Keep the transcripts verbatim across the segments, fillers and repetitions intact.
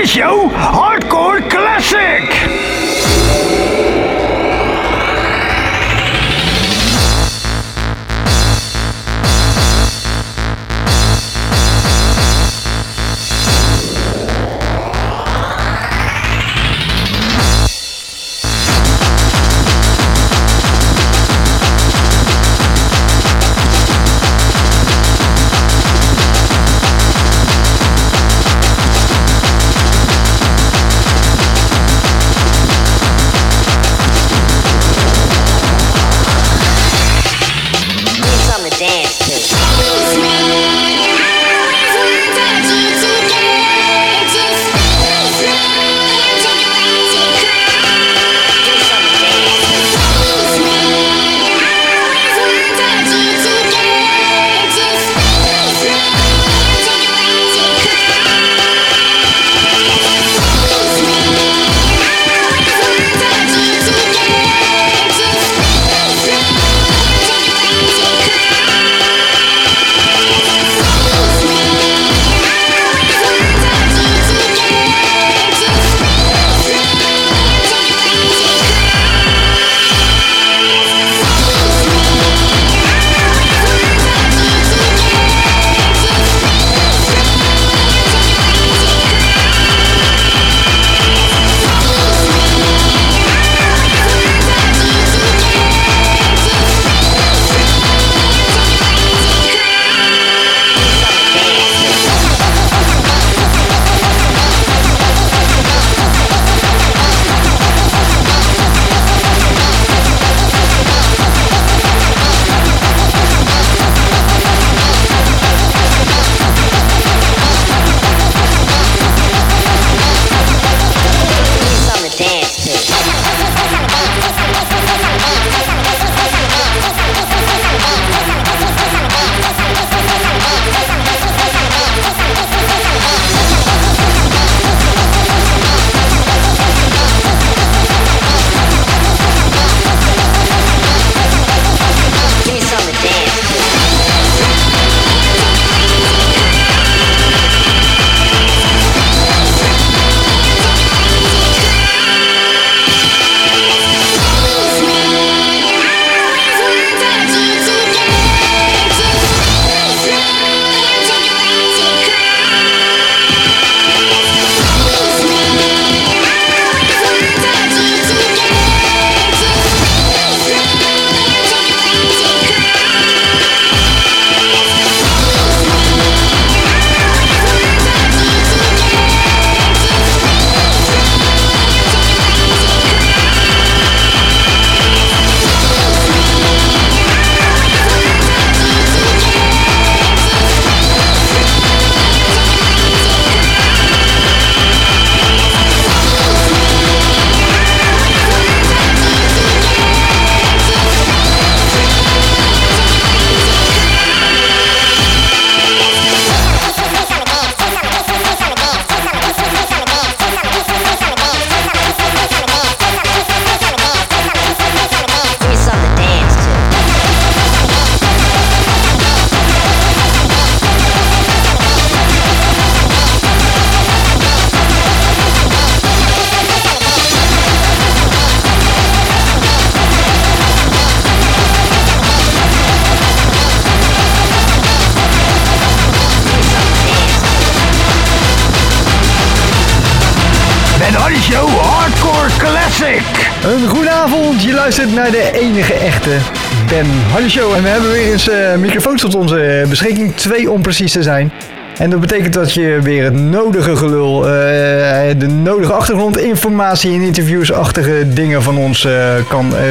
Hardy Show Hardcore Classic. Een goede avond, je luistert naar de enige echte Ben Hardy Show. En we hebben weer eens uh, microfoons tot onze beschikking, twee om precies te zijn. En dat betekent dat je weer het nodige gelul, uh, de nodige achtergrondinformatie en interviewsachtige dingen van ons uh, kan uh,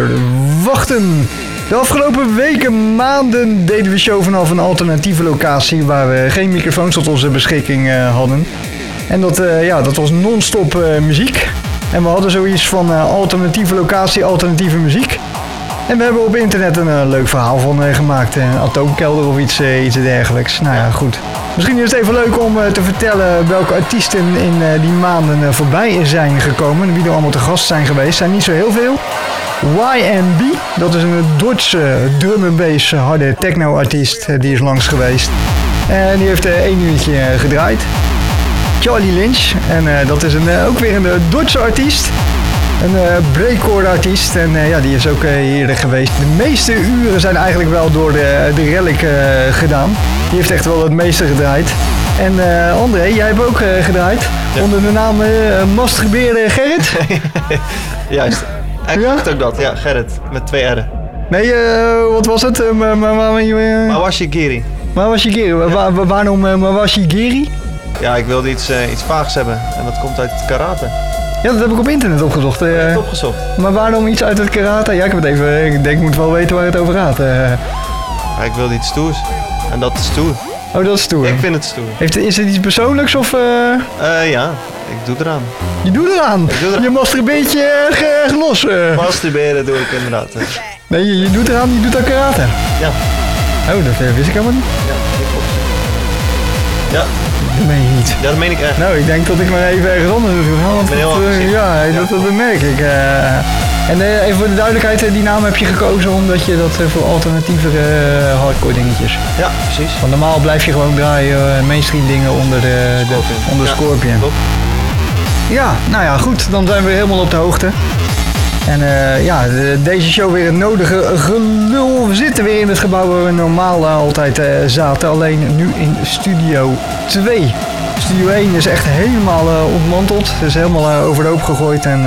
verwachten. De afgelopen weken, maanden deden we show vanaf een alternatieve locatie waar we geen microfoons tot onze beschikking uh, hadden. En dat, uh, ja, dat was non-stop uh, muziek. En we hadden zoiets van uh, alternatieve locatie, alternatieve muziek. En we hebben op internet een uh, leuk verhaal van uh, gemaakt. Een atoomkelder of iets, uh, iets dergelijks. Nou ja, goed. Misschien is het even leuk om uh, te vertellen welke artiesten in uh, die maanden uh, voorbij zijn gekomen. En wie er allemaal te gast zijn geweest. Zijn niet zo heel veel. Y M B, dat is een Duitse drum and bass harde techno artiest. Uh, die is langs geweest. En die heeft uh, één uurtje uh, gedraaid. Charlie Lynch. En uh, dat is een, uh, ook weer een uh, Duitse artiest. Een uh, breakcore artiest. En uh, ja, die is ook uh, hier geweest. De meeste uren zijn eigenlijk wel door de, de Relic uh, gedaan. Die heeft echt wel het meeste gedraaid. En uh, André, jij hebt ook uh, gedraaid. Ja. Onder de naam uh, Masturbeerde Gerrit. Juist. Echt ja? Ook dat, ja, Gerrit. Met twee R'en. Nee, uh, wat was het? Uh, ma, ma, ma, uh, Mawashi Giri. Mawashi Giri. Ja. Wa, wa, waarom uh, Mawashi Giri? Ja, ik wilde iets, uh, iets vaags hebben. En dat komt uit het karate. Ja, dat heb ik op internet opgezocht. Uh, ik heb het opgezocht. Maar waarom iets uit het karate? Ja, ik heb het even. Ik denk, ik moet wel weten waar het over gaat. Uh. Ja, ik wilde iets stoers. En dat is stoer. Oh, dat is stoer. Ik vind het stoer. Heeft, is het iets persoonlijks of... Uh... Uh, ja, ik doe eraan. Je doet eraan? Ik doe eraan. Je masturbeert je erg, erg los. Uh. Masturberen doe ik inderdaad. Nee, je, je doet eraan, je doet aan karate. Ja. Oh, dat uh, wist ik helemaal niet. Ja, dat klopt. Ja. Dat meen je niet. Ja, dat meen ik echt. Nou, ik denk dat ik maar even ergens anders naartoe ga. Want ik ben heel dat, uh, ja, ja, dat, dat merk ik. Uh. En uh, even voor de duidelijkheid, uh, die naam heb je gekozen omdat je dat uh, voor alternatieve uh, hardcore dingetjes. Ja, precies. Want normaal blijf je gewoon draaien uh, mainstream dingen onder de, Scorpion. De, onder ja, Scorpion. Klopt. Ja, nou ja, goed. Dan zijn we helemaal op de hoogte. En uh, ja, de, deze show weer het nodige gelul. We zitten weer in het gebouw waar we normaal uh, altijd uh, zaten. Alleen nu in Studio twee. Studio één is echt helemaal uh, ontmanteld. Het is helemaal uh, overhoop gegooid. En uh,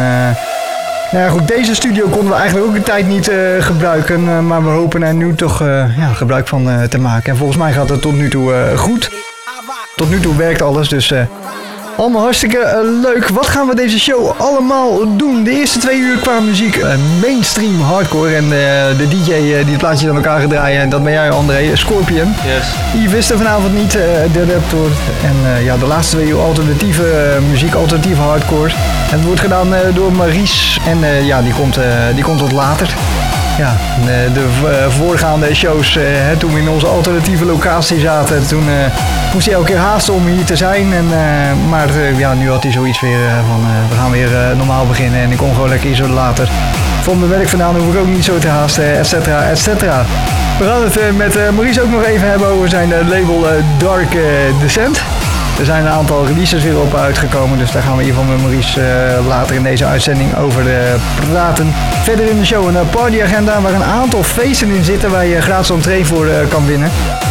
nou ja, goed, deze studio konden we eigenlijk ook een tijd niet uh, gebruiken. Uh, maar we hopen er nu toch uh, ja, gebruik van uh, te maken. En volgens mij gaat het tot nu toe uh, goed. Tot nu toe werkt alles, dus... Uh, Allemaal hartstikke uh, leuk. Wat gaan we deze show allemaal doen? De eerste twee uur qua muziek uh, mainstream hardcore. En uh, de D J uh, die het plaatje aan elkaar gaat draaien. En dat ben jij, André. Scorpion. Yes. Yves is er vanavond niet. Uh, de Raptor. En uh, ja, de laatste twee uur alternatieve uh, muziek. Alternatieve hardcore. En het wordt gedaan uh, door Maries. En uh, ja, die komt, uh, die komt wat later. Ja, de, de uh, voorgaande shows, uh, hè, toen we in onze alternatieve locatie zaten, toen uh, moest hij elke keer haasten om hier te zijn. En, uh, maar uh, ja, nu had hij zoiets weer uh, van, uh, we gaan weer uh, normaal beginnen en ik kom gewoon lekker iets later. Van mijn werk vandaan hoef ik ook niet zo te haasten, et cetera, et cetera. We gaan het uh, met uh, Maurice ook nog even hebben over zijn uh, label uh, Dark uh, Descent. Er zijn een aantal releases weer op uitgekomen, dus daar gaan we in ieder geval met Maurice uh, later in deze uitzending over uh, praten. Verder in de show een uh, partyagenda waar een aantal feesten in zitten waar je gratis entree voor uh, kan winnen.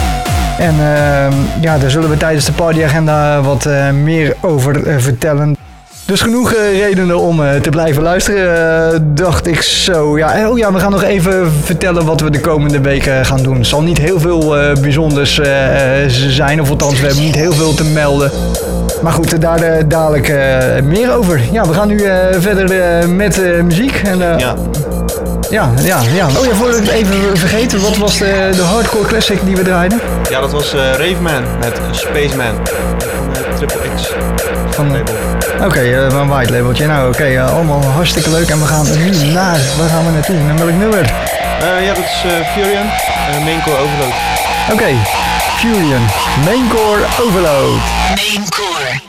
En uh, ja, daar zullen we tijdens de partyagenda wat uh, meer over uh, vertellen. Dus genoeg uh, redenen om uh, te blijven luisteren, uh, dacht ik zo. Ja, oh ja, we gaan nog even vertellen wat we de komende weken gaan doen. Het zal niet heel veel uh, bijzonders uh, zijn, of althans, we hebben niet heel veel te melden. Maar goed, daar uh, dadelijk uh, meer over. Ja, we gaan nu uh, verder uh, met uh, muziek. En, uh, ja. Ja, ja, ja. Oh ja, voordat ik het even vergeten, wat was de, de hardcore classic die we draaiden? Ja, dat was uh, Raveman met Spaceman van uh, Triple X. Van label. Oké, okay, uh, van White Labeltje. Nou, oké, okay, uh, allemaal hartstikke leuk. En we gaan nu naar, waar gaan we naartoe? Naar welk nummer? Uh, ja, dat is uh, Furion, uh, Maincore Overload. Oké, okay. Furion, Maincore Overload. Maincore Overload.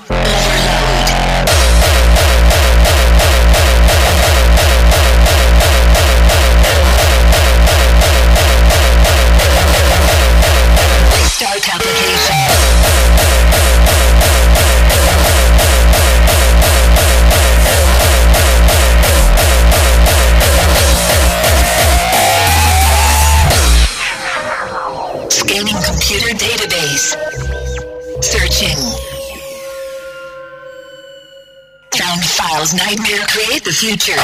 Start application. Scanning computer database. Searching. Found files. Nightmare create the future.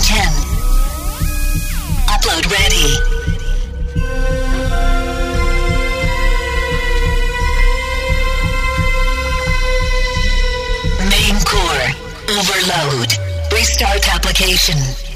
ten. Upload ready. Main core. Overload. Restart application.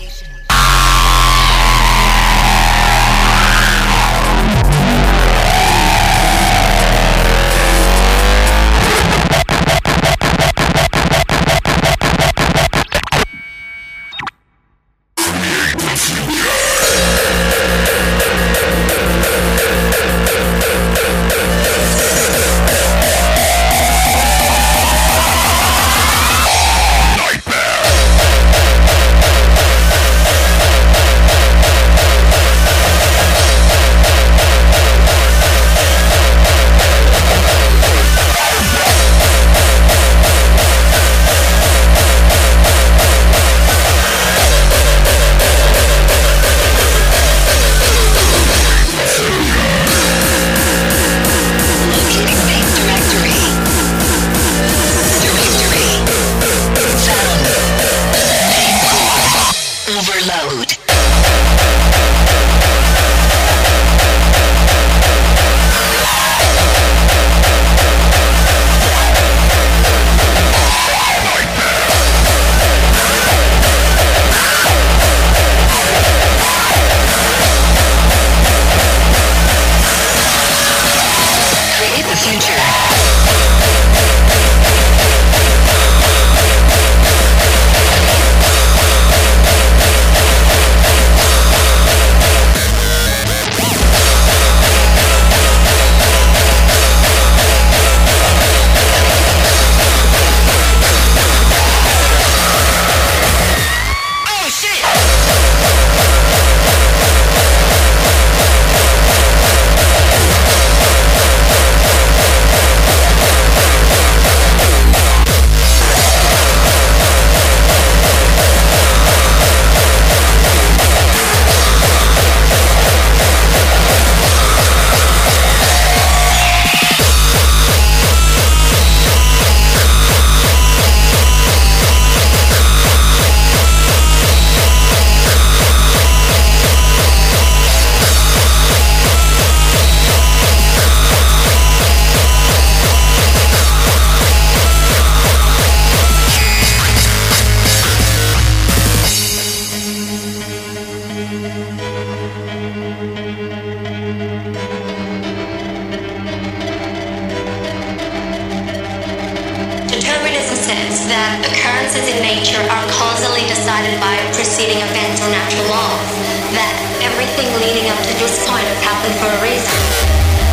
that occurrences in nature are causally decided by preceding events or natural laws, that everything leading up to this point has happened for a reason.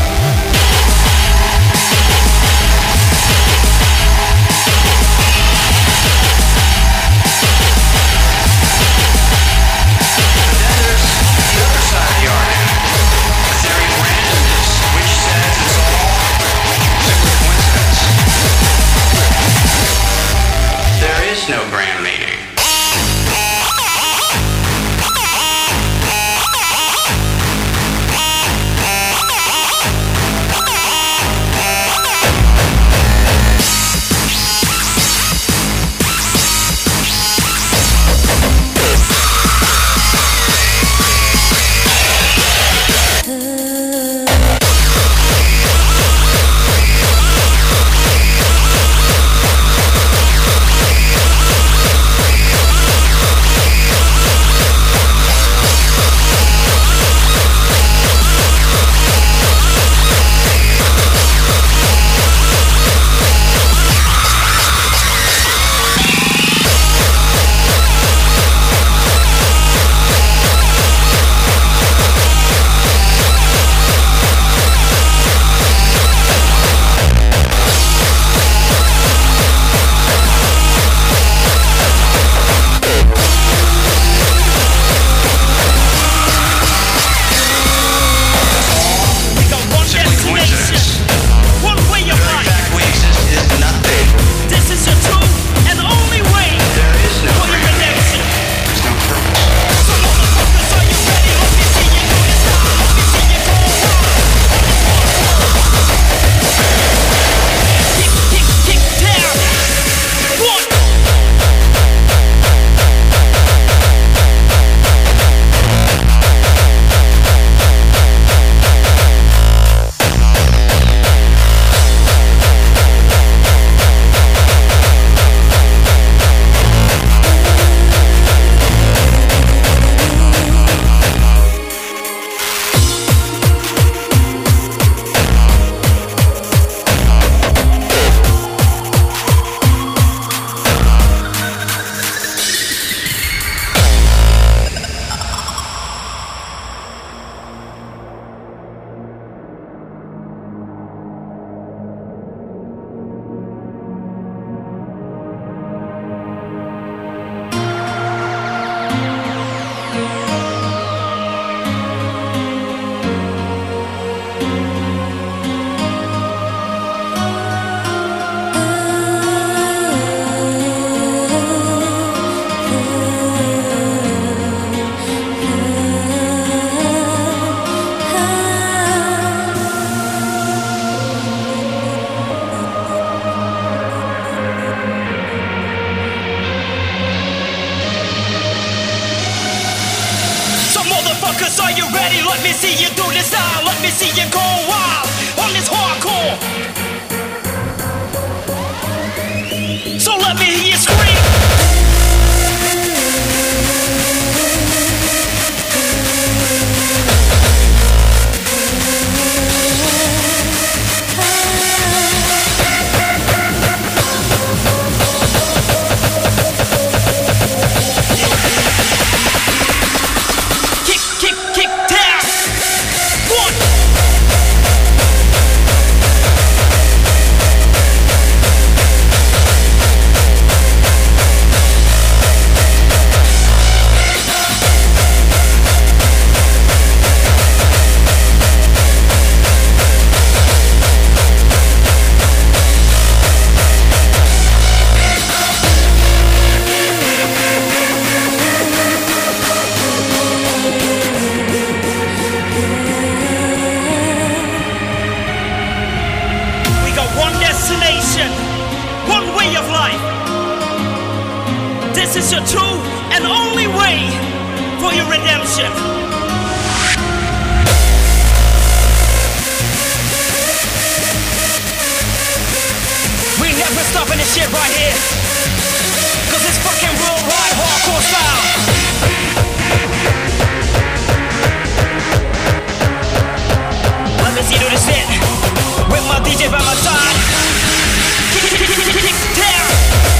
No grand meeting. motherfuckers, are you ready? Let me see you do this style. Let me see you go wild on this hardcore. So let me hear you scream. This is your true and only way for your redemption. We never stopping this shit right here, cause it's fucking worldwide hardcore style. Let me see you do this shit with my D J by my side. Down.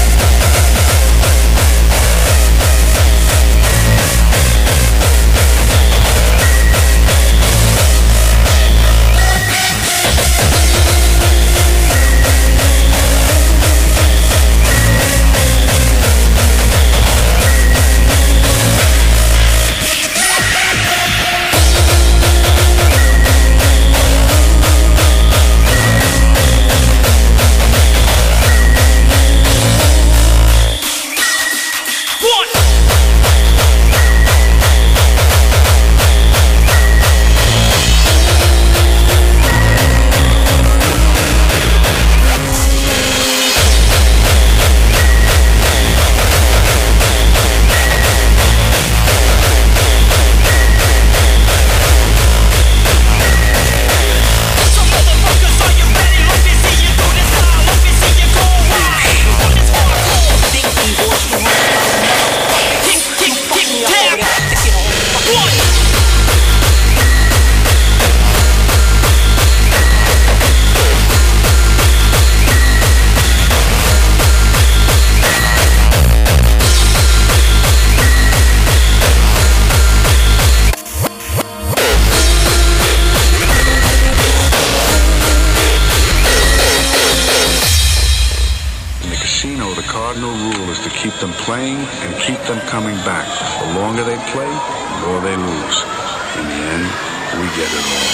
Playing and keep them coming back. The longer they play, the more they lose. In the end, we get it all.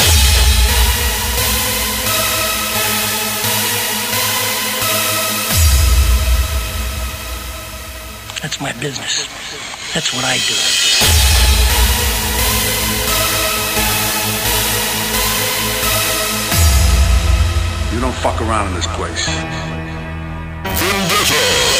That's my business. That's what I do. You don't fuck around in this place. Vendetta!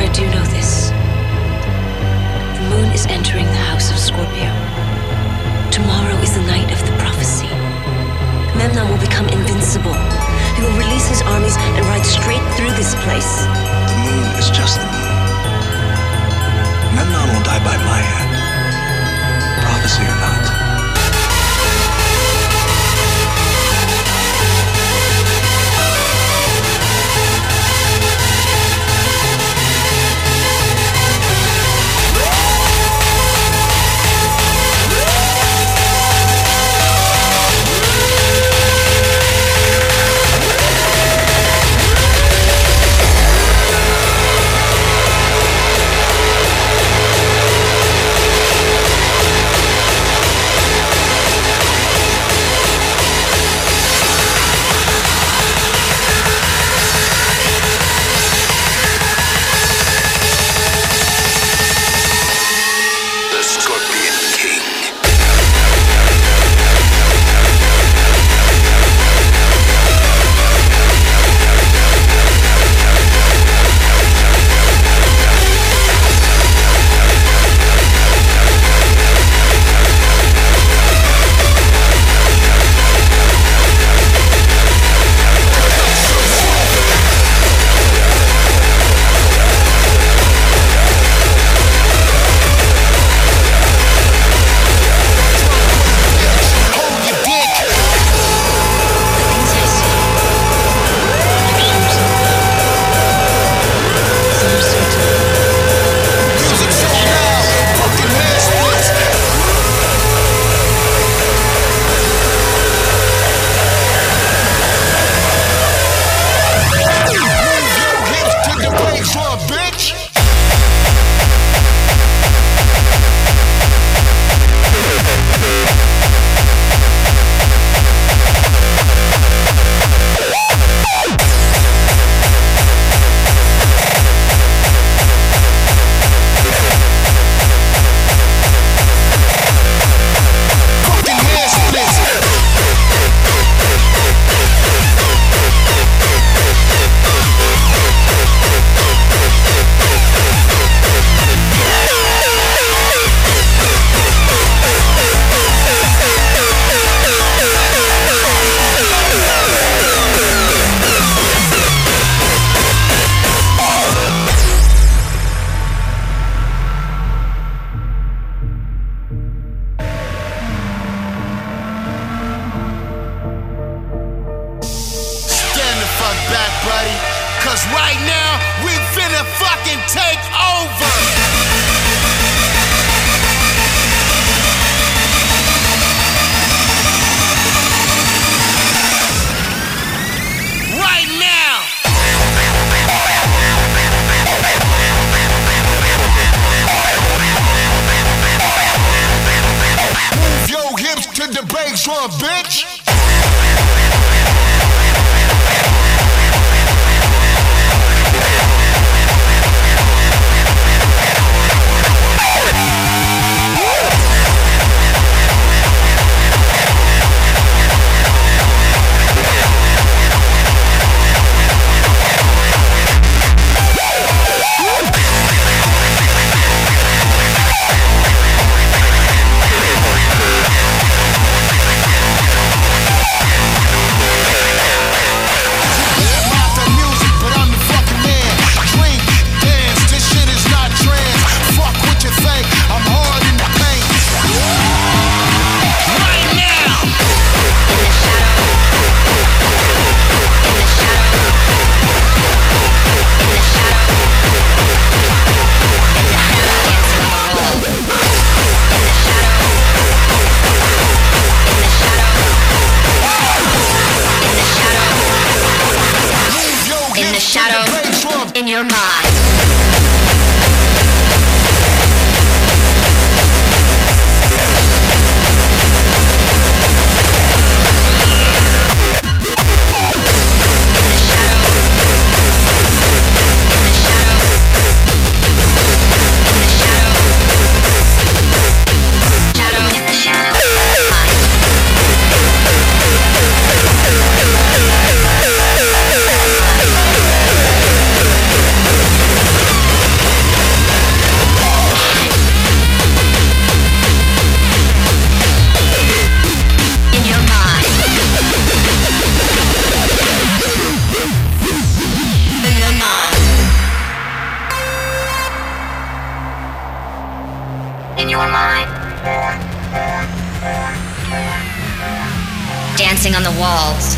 do know this. The moon is entering the house of Scorpio. Tomorrow is the night of the prophecy. Memnon will become invincible. He will release his armies and ride straight through this place. The moon is just the moon. Memnon will die by my hand. Prophecy or not. In your mind. In online. Dancing on the walls.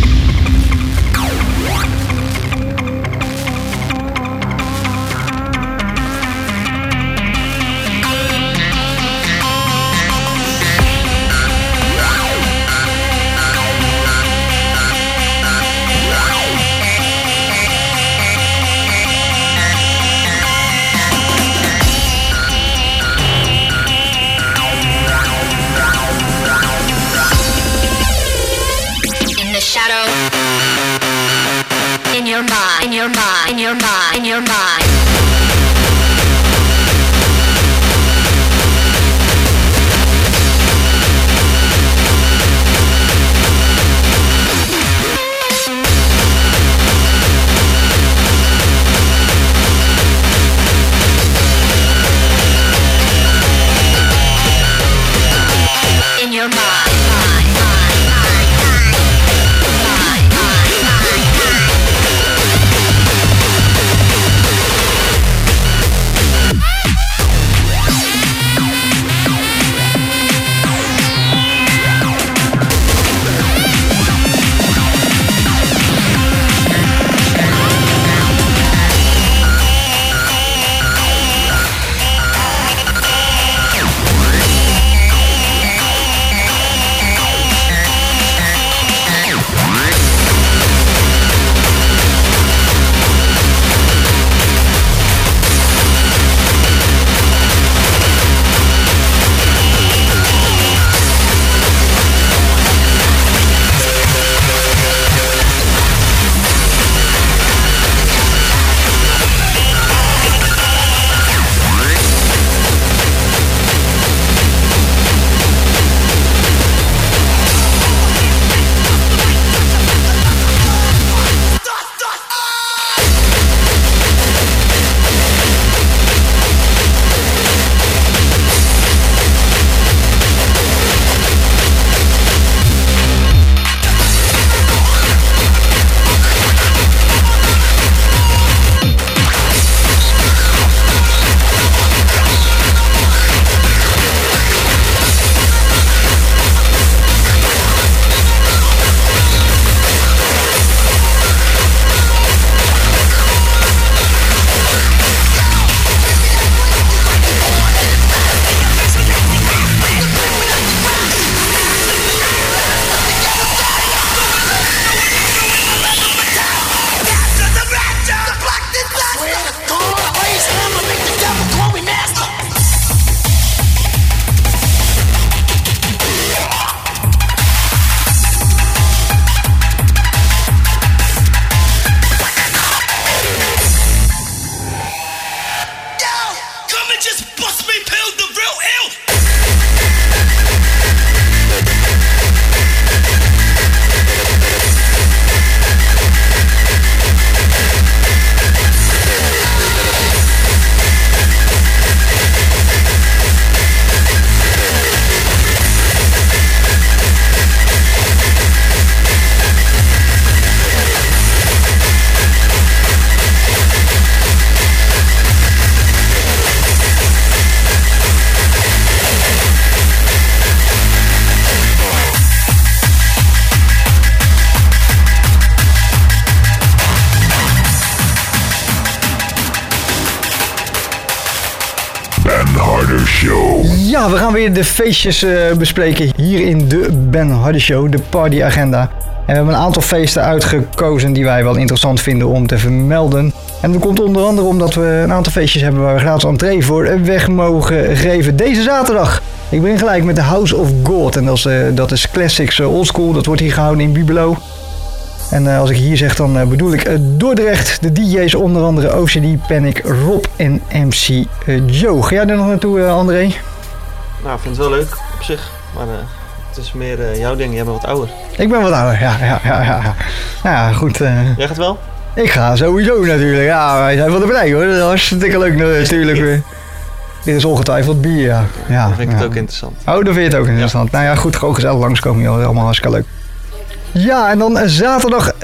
Shadow in your mind, in your mind, in your mind, in your mind. In your mind. Ja, we gaan weer de feestjes uh, bespreken hier in de Ben Hardy Show, de partyagenda. En we hebben een aantal feesten uitgekozen die wij wel interessant vinden om te vermelden. En dat komt onder andere omdat we een aantal feestjes hebben waar we gratis entree voor weg mogen geven deze zaterdag. Ik begin gelijk met de House of God en dat is, uh, dat is Classics uh, Oldschool. Dat wordt hier gehouden in Bibelo. En uh, als ik hier zeg, dan uh, bedoel ik uh, Dordrecht. De D J's onder andere O C D, Panic, Rob en M C uh, Joe. Ga jij er nog naartoe, uh, André? Nou, ik vind het wel leuk op zich. Maar uh, het is meer uh, jouw ding. Jij bent wat ouder. Ik ben wat ouder, ja. ja, ja, ja. Nou ja, goed. Uh, jij gaat wel? Ik ga sowieso natuurlijk. Ja, wij zijn van de partij hoor. Dat is hartstikke leuk natuurlijk. Ja. Dit is ongetwijfeld bier, ja. ja dan vind ik ja. het ook interessant. Oh, dan vind je het ook interessant. Ja. Nou ja, goed. Gewoon gezellig langskomen, joh. Allemaal hartstikke leuk. Ja, en dan zaterdag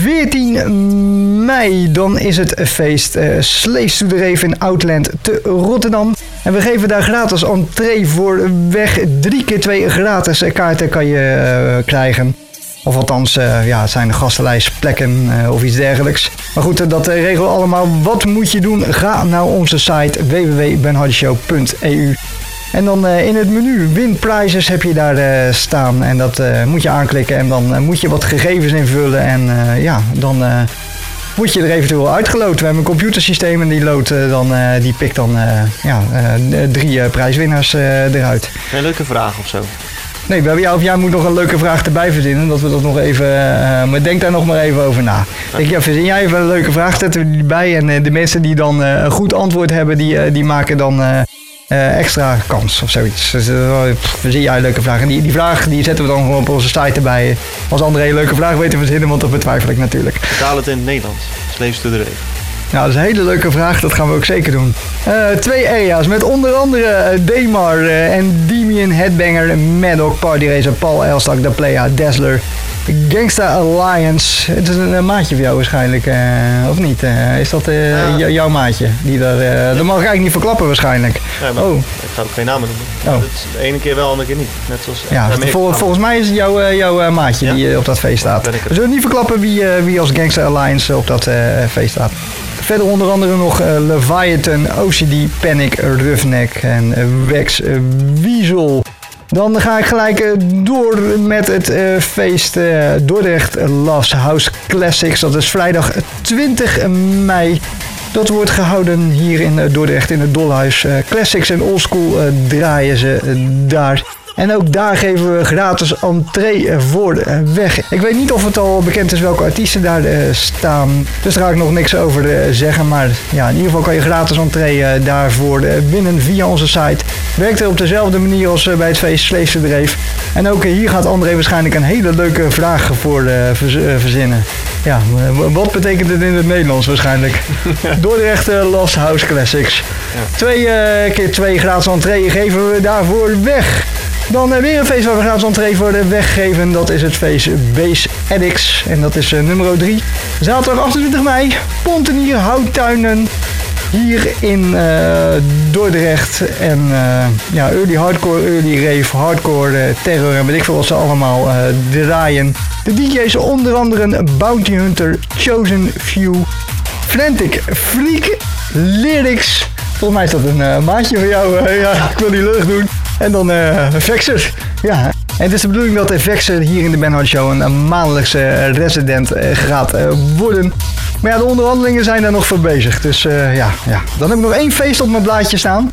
veertien mei, dan is het feest uh, Slaves to the Rave in Outland te Rotterdam. En we geven daar gratis entree voor weg. Drie keer twee gratis kaarten kan je uh, krijgen. Of althans, uh, ja, het zijn gastenlijstplekken uh, of iets dergelijks. Maar goed, uh, dat uh, regelen we allemaal. Wat moet je doen? Ga naar onze site w w w punt ben hardy show punt e u. En dan uh, in het menu Win Prizes heb je daar uh, staan. En dat uh, moet je aanklikken. En dan uh, moet je wat gegevens invullen. En uh, ja, dan uh, word je er eventueel uitgeloot. We hebben een computersysteem en die lood uh, dan, uh, die pikt dan uh, ja, uh, drie uh, prijswinnaars uh, eruit. Een leuke vraag of zo? Nee, we hebben jou, of jij moet nog een leuke vraag erbij verzinnen. Dat we dat nog even. Uh, maar denk daar nog maar even over na. Ja. Denk, ja, verzin jij even een leuke vraag, zetten we die erbij. En uh, de mensen die dan uh, een goed antwoord hebben, die, uh, die maken dan uh, uh, extra kans of zoiets. Dus uh, verzin jij een leuke vraag. En die, die vraag die zetten we dan gewoon op onze site erbij. Als André een leuke vraag weet te verzinnen, want dat betwijfel ik natuurlijk. Vertaal het in het Nederlands. Slaves to the Rave. Nou, dat is een hele leuke vraag. Dat gaan we ook zeker doen. Uh, twee area's met onder andere uh, Demar uh, en Demian Headbanger, Maddock, Party Racer, Paul Elstak, The Playa, Dazzler, Gangsta Alliance. Het is een, een maatje van jou waarschijnlijk, uh, of niet? Uh, is dat uh, ja. j- jouw maatje? Die daar, uh, dat mag ik eigenlijk niet verklappen waarschijnlijk. Ja, maar oh. Ik ga ook geen namen noemen. Oh. Het is de ene keer wel, de andere keer niet. Net zoals ja, vol, volgens mij is het jouw, uh, jouw uh, maatje ja? die uh, op dat feest staat. We zullen niet verklappen wie, uh, wie als Gangsta Alliance op dat uh, feest staat. Verder onder andere nog uh, Leviathan, O C D, Panic, Roughneck en uh, Wax uh, Weasel. Dan ga ik gelijk uh, door met het uh, feest uh, Dordrecht Loves House Classics. Dat is vrijdag twintig mei. Dat wordt gehouden hier in uh, Dordrecht in het Dolhuis. Uh, classics en oldschool uh, draaien ze uh, daar. En ook daar geven we gratis entree voor weg. Ik weet niet of het al bekend is welke artiesten daar uh, staan. Dus daar ga ik nog niks over uh, zeggen. Maar ja, in ieder geval kan je gratis entree uh, daarvoor uh, winnen via onze site. Werkt er op dezelfde manier als uh, bij het feest Slaves to the Rave. En ook uh, hier gaat André waarschijnlijk een hele leuke vraag voor uh, verz- uh, verzinnen. Ja, uh, wat betekent het in het Nederlands waarschijnlijk? Dordrecht uh, Lost House Classics. Ja. Twee uh, keer twee gratis entree geven we daarvoor weg. Dan uh, weer een feest waar we gratis entree voor de weggeven. Dat is het feest Base Addicts. En dat is uh, nummer drie. Zaterdag achtentwintig mei. Pontenier Houttuinen. Hier in uh, Dordrecht. En uh, ja, early hardcore, early rave, hardcore, uh, terror en weet ik veel wat ze allemaal uh, draaien. De D J's onder andere Bounty Hunter, Chosen Few, Frantic Freak, Lyrics. Volgens mij is dat een uh, maatje van jou. Uh, ja, ik wil die lucht doen. En dan uh, Vexer. Ja. En het is de bedoeling dat de Vexer hier in de Ben Hardy Show een, een maandelijkse resident uh, gaat uh, worden. Maar ja, de onderhandelingen zijn daar nog voor bezig. Dus uh, ja, ja. Dan heb ik nog één feest op mijn blaadje staan.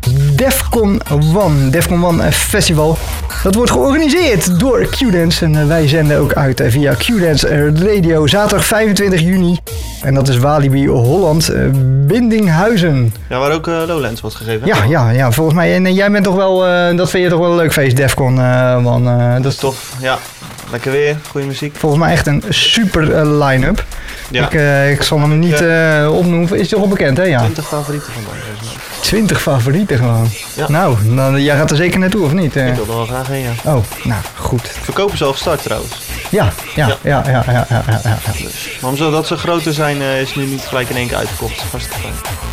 Defcon One. Defcon One Festival. Dat wordt georganiseerd door Q-Dance. En uh, wij zenden ook uit uh, via Q-Dance Radio. Zaterdag vijfentwintig juni. En dat is Walibi Holland, uh, Bindinghuizen. Ja, waar ook uh, Lowlands wordt gegeven. Ja, ja, ja, volgens mij. En uh, jij bent toch wel, uh, dat vind je toch wel een leuk feest, Defcon. Uh, man, uh, dat is tof, ja. Lekker weer, goede muziek. Volgens mij echt een super uh, line-up. Ja. Ik, uh, ik zal hem niet uh, opnoemen. Is toch al bekend, hè? Ja. twintig favorieten van mij. twintig favorieten gewoon. Ja. Nou, dan, jij gaat er zeker naartoe, of niet? Ik wil er wel graag heen, ja. Oh, nou, goed. Verkopen ze al gestart trouwens. Ja, ja, ja, ja, ja, ja, ja, ja, ja. Dus, maar omdat ze groter zijn, uh, is nu niet gelijk in één keer uitverkocht. Vast te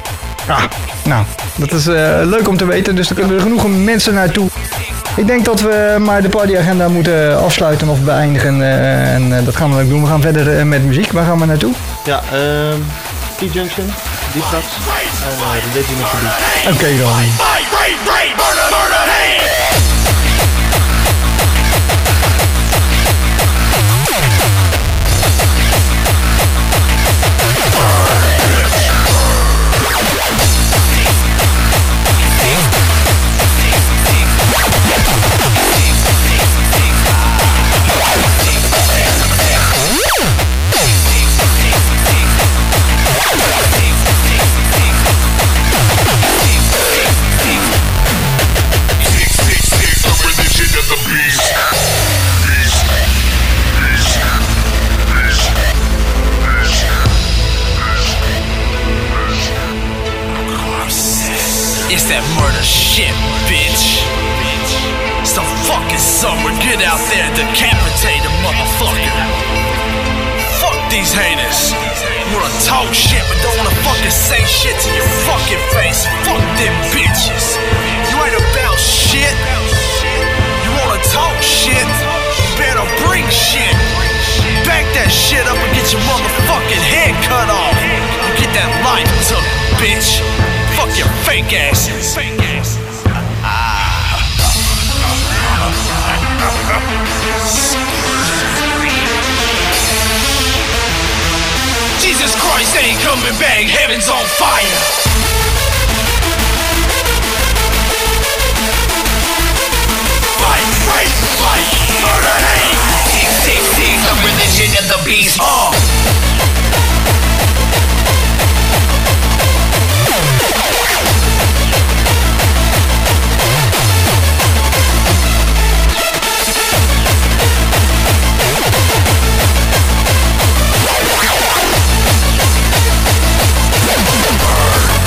ah, nou, dat is uh, leuk om te weten. Dus er kunnen er genoeg mensen naartoe. Ik denk dat we maar de partyagenda moeten afsluiten of beëindigen. Uh, en uh, dat gaan we ook doen. We gaan verder uh, met muziek. Waar gaan we naartoe? Ja, ehm... Uh, T-Junction, die straks. En uh, de Digi met de beat. Oké okay, dan. It's that murder shit, bitch. It's the fucking summer. Get out there, decapitate a motherfucker. Fuck these haters. You wanna talk shit but don't wanna fucking say shit to your fucking face. Fuck them bitches. You ain't about shit. You wanna talk shit? You better bring shit. Back that shit up and get your motherfucking head cut off. You get that life took, bitch. Fuck your fake asses. Jesus Christ ain't coming back, heaven's on fire. Fight, fight, fight, murder, hate. Six, six, six, the religion of the beast. Oh. Burn.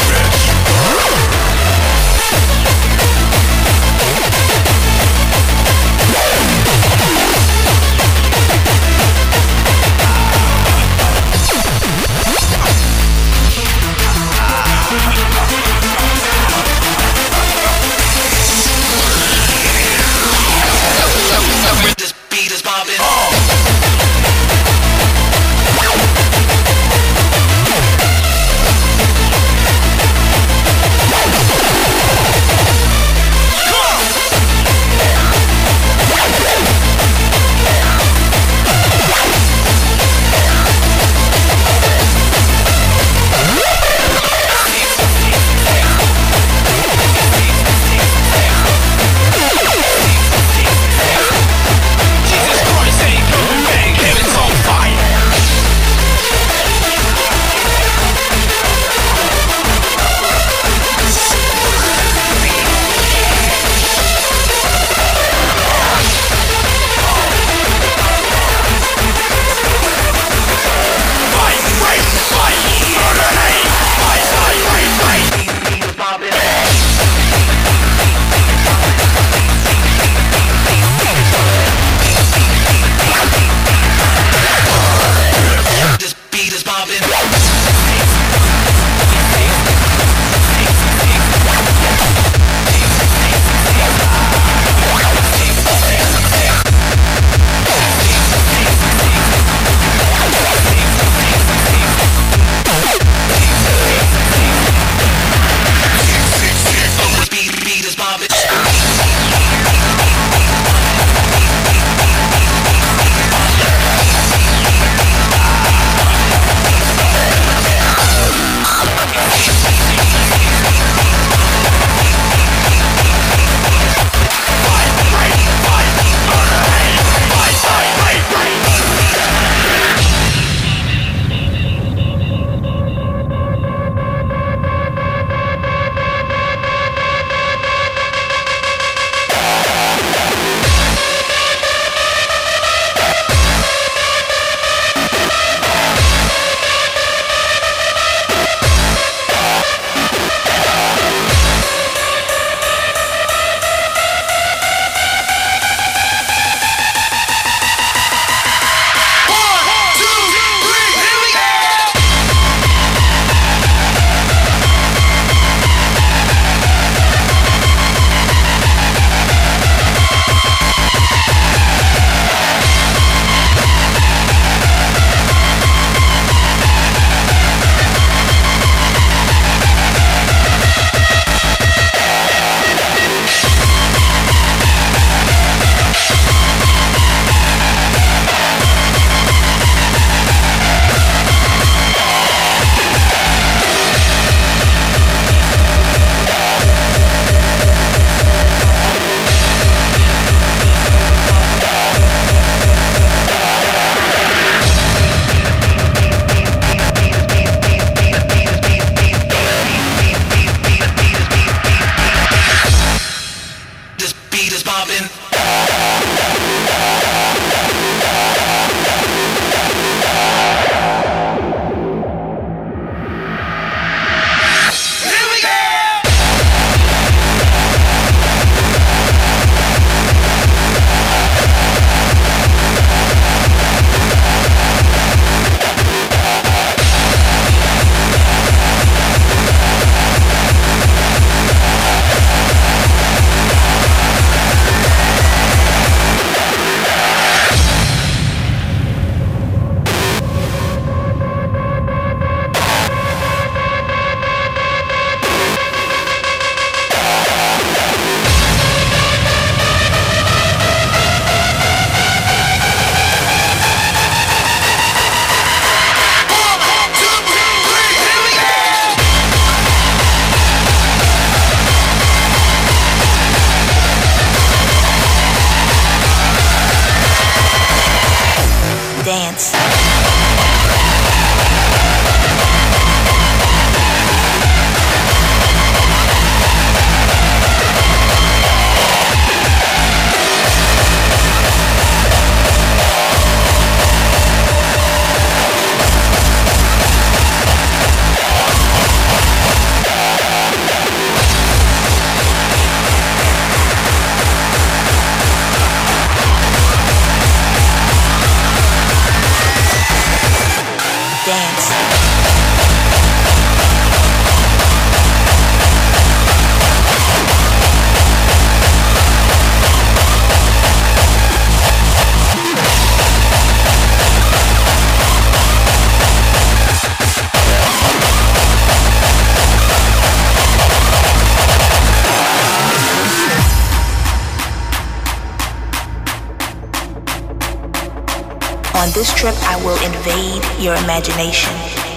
this trip, I will invade your imagination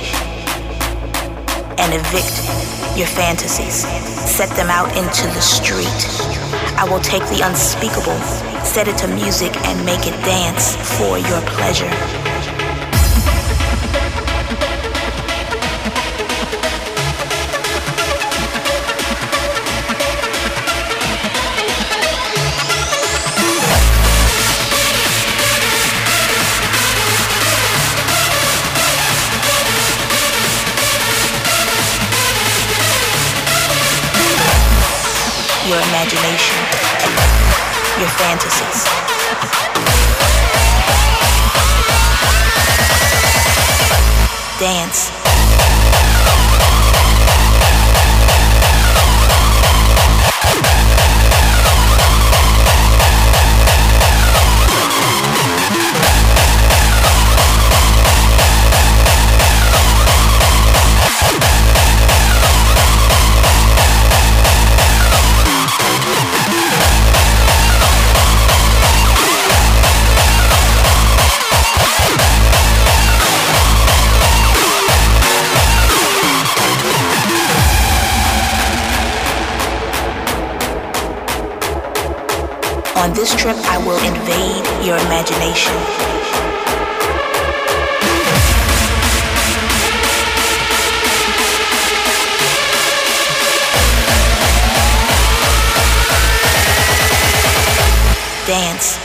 and evict your fantasies. Set them out into the street. I will take the unspeakable, set it to music, and make it dance for your pleasure. Your imagination, your fantasies. Dance. On this trip, I will invade your imagination. Dance.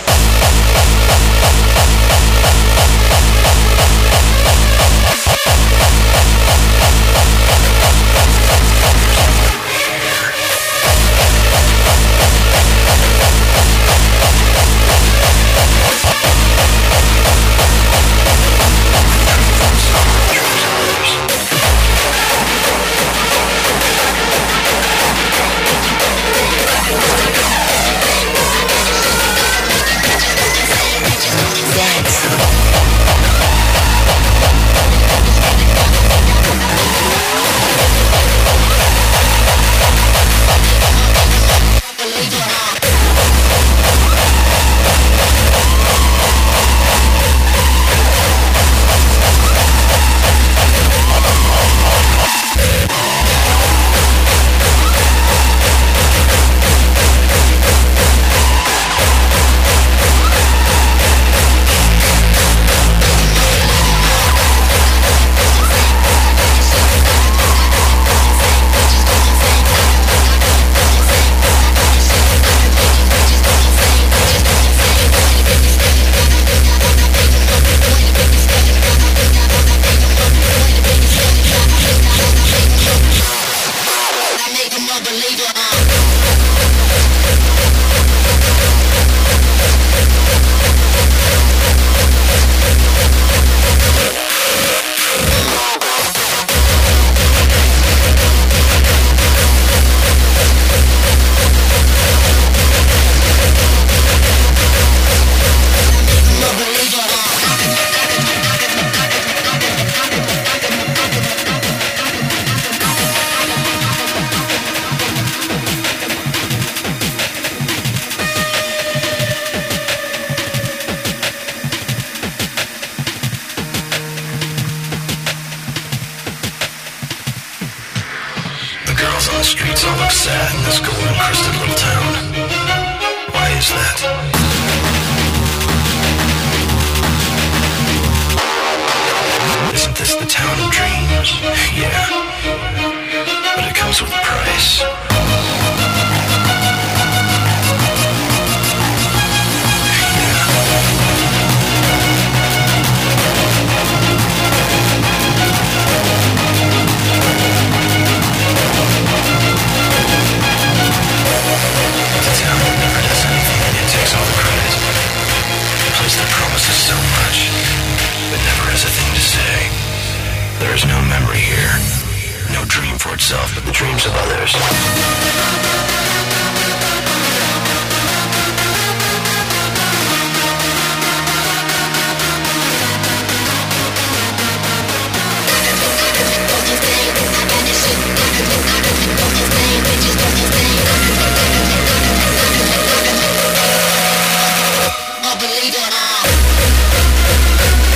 Believe it or not.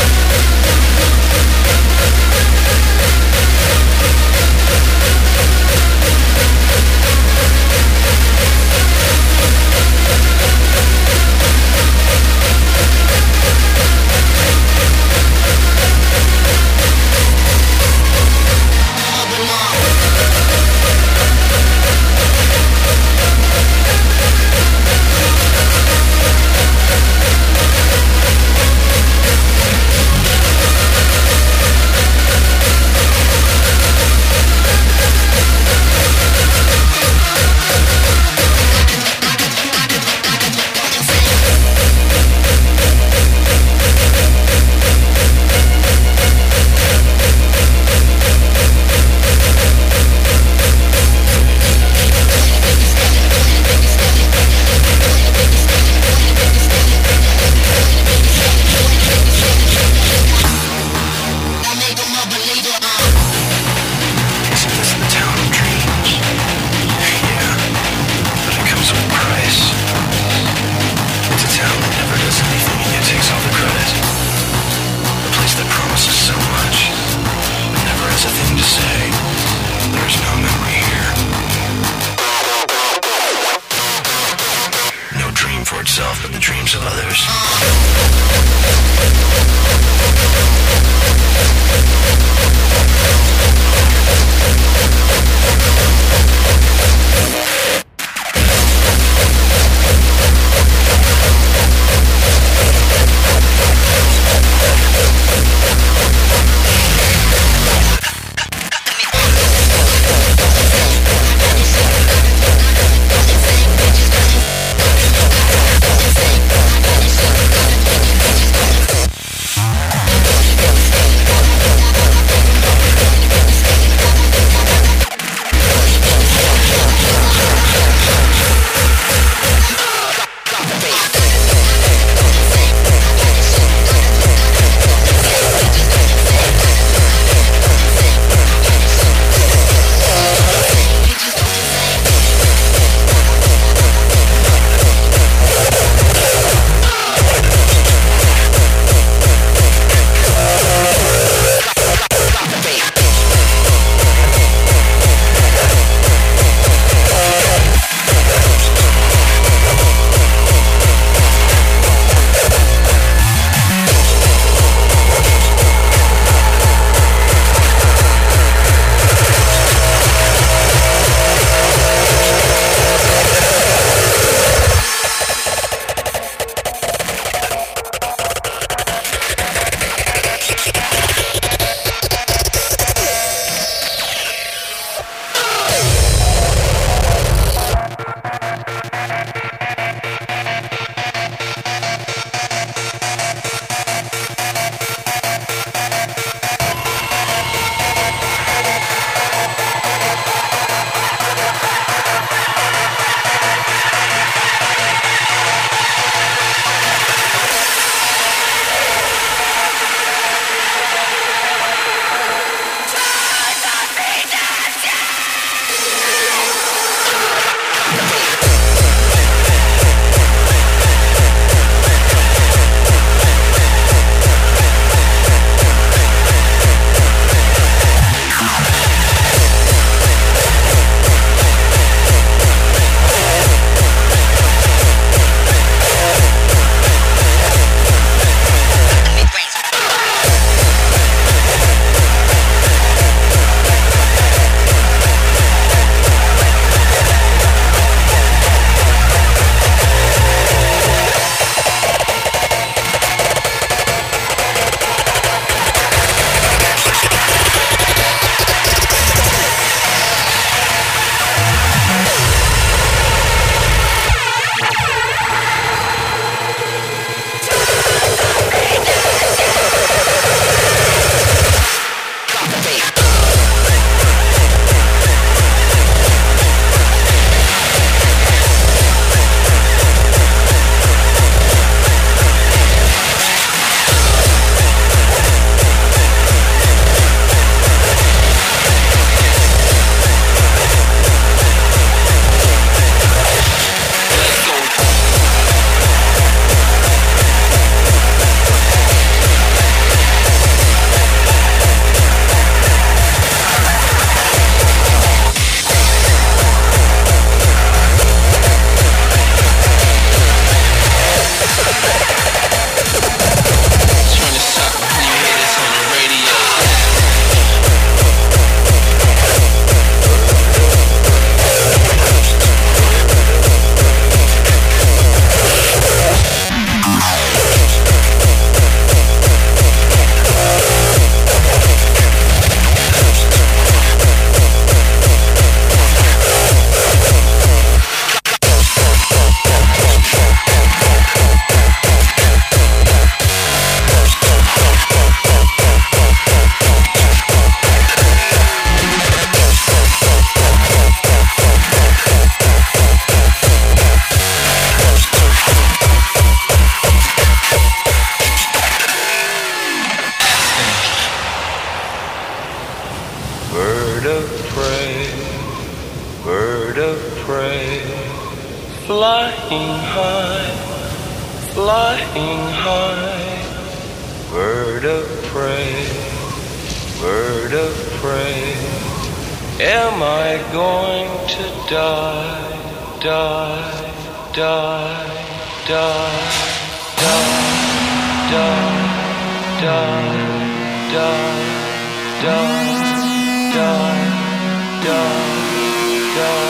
bird of prey, flying high, flying high, bird of prey, bird of prey. Am I going to die, die, die, die, die, die, die, die, die, die, die, die,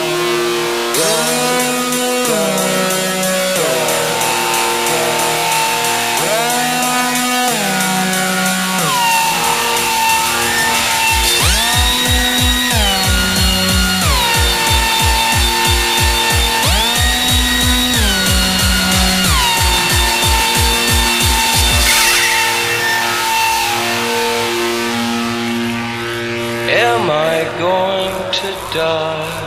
am I going to die?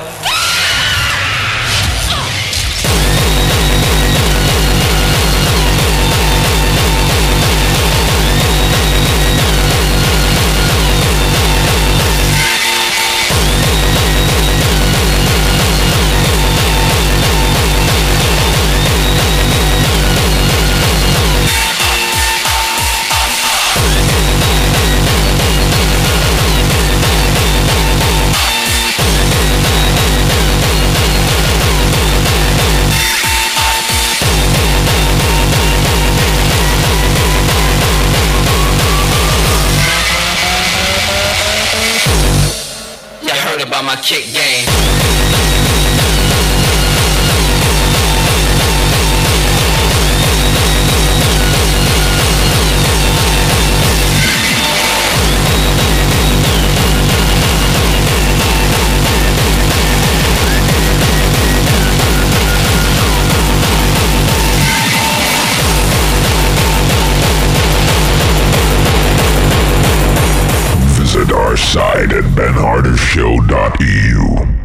About my kick game. Visit our site at ben harder show dot e u.